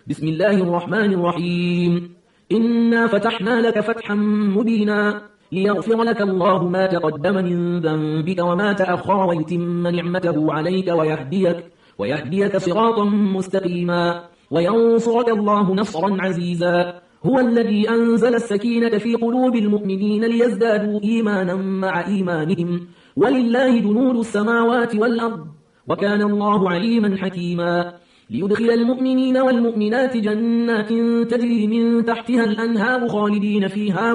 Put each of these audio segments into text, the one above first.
بسم الله الرحمن الرحيم. إنا فتحنا لك فتحا مبينا ليغفر لك الله ما تقدم من ذنبك وما تأخر ويتم نعمته عليك ويهديك صراطا مستقيما وينصرك الله نصرا عزيزا. هو الذي أنزل السكينة في قلوب المؤمنين ليزدادوا إيمانا مع إيمانهم ولله جنود السماوات والأرض وكان الله عليما حكيما. ليدخل المؤمنين والمؤمنات جنات تجري من تحتها الأنهار خالدين فيها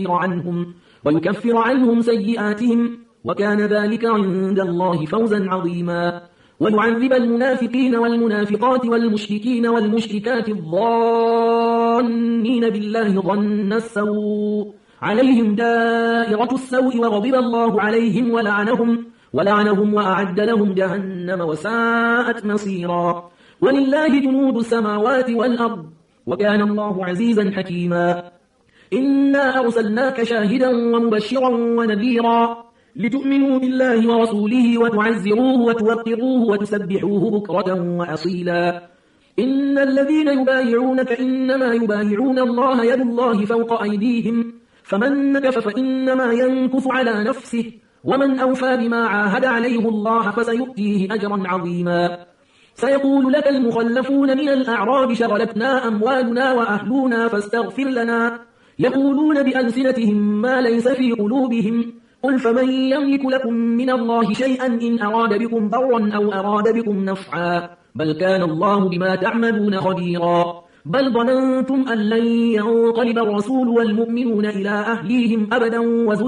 ويكفر عنهم سيئاتهم وكان ذلك عند الله فوزا عظيما. ويعذب المنافقين والمنافقات والمشركين والمشركات الظانين بالله ظن السوء عليهم دائرة السوء وغضب الله عليهم ولعنهم وأعد لهم جهنم وساءت مصيرا. ولله جنود السماوات والأرض وكان الله عزيزا حكيما. إنا أرسلناك شاهدا ومبشرا ونذيرا لتؤمنوا بالله ورسوله وتعزروه وتوقروه وتسبحوه بكرة وأصيلا. إن الذين يبايعونك إنما يبايعون الله يد الله فوق أيديهم فمن نكث فإنما ينكث على نفسه ومن أوفى بما عاهد عليه الله فسيؤتيه أجرا عظيما. سيقول لك المخلفون من الأعراب شغلتنا أموالنا وأهلنا فاستغفر لنا يقولون بألسنتهم ما ليس في قلوبهم قل فمن يملك لكم من الله شيئا إن أراد بكم ضرا أو أراد بكم نفعا بل كان الله بما تعملون خبيرا. بل ظننتم أن لن ينقلب الرسول والمؤمنون إلى أهليهم أبدا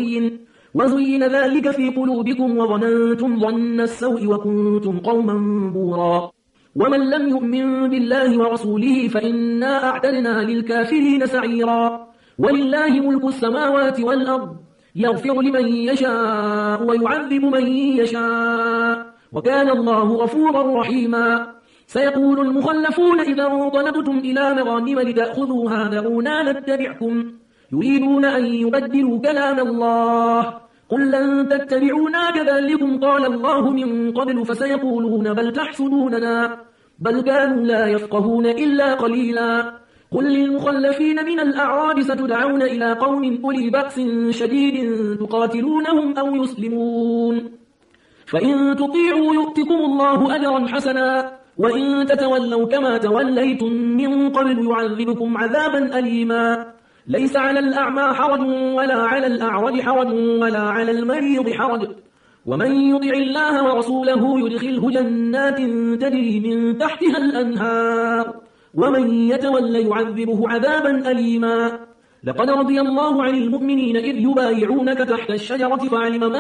وزين ذلك في قلوبكم وظننتم ظن السوء وكنتم قوما بورا. ومن لم يؤمن بالله ورسوله فإنا أعتدنا للكافرين سعيرا. ولله ملك السماوات والأرض يغفر لمن يشاء ويعذب من يشاء وكان الله غفورا رحيما. سيقول المخلفون إذا انطلقتم إلى مغانم لتأخذوها ذرونا نتبعكم يريدون أن يبدلوا كلام الله قل لن تتبعونا كذلكم قال الله من قبل فسيقولون بل تحسدوننا بل كانوا لا يفقهون إلا قليلا. قل للمخلفين من الأعراب ستدعون إلى قوم أولي بأس شديد تقاتلونهم أو يسلمون فإن تطيعوا يؤتكم الله أجرا حسنا وإن تتولوا كما توليتم من قبل يعذبكم عذابا أليما. ليس على الأعمى حرج ولا على الأعرج حرج ولا على المريض حرج ومن يطع الله ورسوله يدخله جنات تجري من تحتها الأنهار ومن يتول يعذبه عذابا أليما. لقد رضي الله عن المؤمنين إذ يبايعونك تحت الشجرة فعلم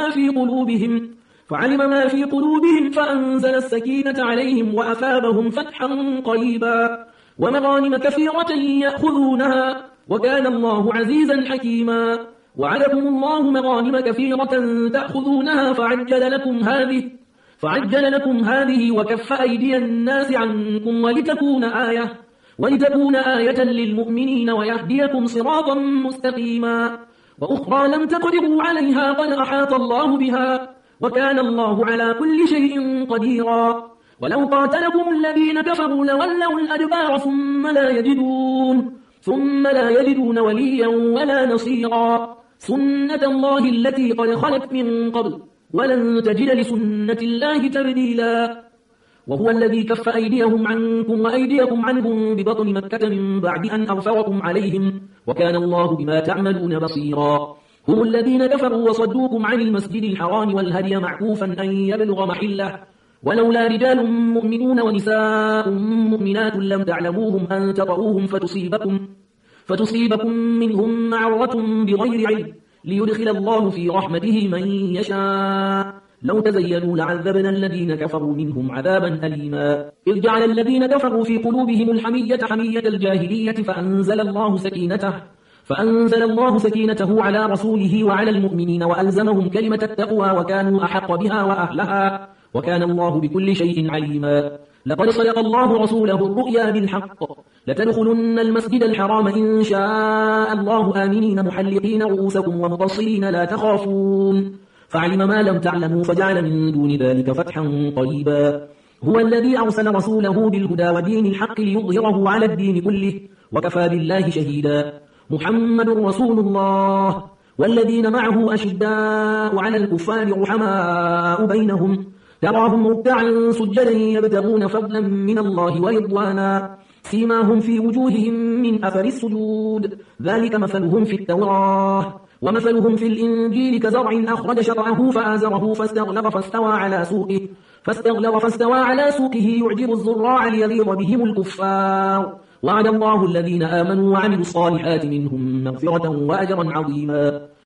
ما في قلوبهم فأنزل السكينة عليهم وأثابهم فتحا قريبا ومغانم كثيرة يأخذونها وكان الله عزيزا حكيما. وعدكم الله مغانم كثيرة تأخذونها فعجل لكم هذه وكف أيدي الناس عنكم ولتكون آية للمؤمنين ويهديكم صراطا مستقيما. وأخرى لم تقدروا عليها قد أحاط الله بها وكان الله على كل شيء قديرا. ولو قاتلكم الذين كفروا لولوا الأدبار ثم لا يجدون وليا ولا نصيرا. سنة الله التي قد خلت من قبل ولن تجد لسنة الله تبديلا. وهو الذي كف أيديهم عنكم وأيديكم عنهم ببطن مكة من بعد أن أغفركم عليهم وكان الله بما تعملون بصيرا. هم الذين كفروا وصدوكم عن المسجد الحرام والهدي معكوفا أن يبلغ محله ولولا رجال مؤمنون ونساء مؤمنات لم تعلموهم أن تطؤوهم فتصيبكم منهم معرة بغير علم ليدخل الله في رحمته من يشاء. لو تزينوا لعذبنا الذين كفروا منهم عذابا أليما. إذ جعل الذين كفروا في قلوبهم الحمية حمية الجاهلية فأنزل الله سكينته على رسوله وعلى المؤمنين وألزمهم كلمة التقوى وكانوا أحق بها وأهلها وكان الله بكل شيء عليما. لقد صدق الله رسوله الرؤيا بالحق لتدخلن المسجد الحرام إن شاء الله آمنين محلقين رؤوسكم ومقصرين لا تخافون فعلم ما لم تعلموا فجعل من دون ذلك فتحا قريبا. هو الذي أرسل رسوله بالهدى ودين الحق ليظهره على الدين كله وكفى بالله شهيدا. محمد رسول الله والذين معه أشداء على الكفار رحماء بينهم تراهم ركعا سجدا يبتغون فضلا من الله ورضوانا سيماهم في وجوههم من أثر السجود ذلك مثلهم في التوراة ومثلهم في الإنجيل كزرع أخرج شطأه فآزره فاستغلظ فاستوى على سوقه يعجب الزراع ليغيظ بهم الكفار وعد الله الذين آمنوا وعملوا الصالحات منهم مغفرة وأجرا عظيما.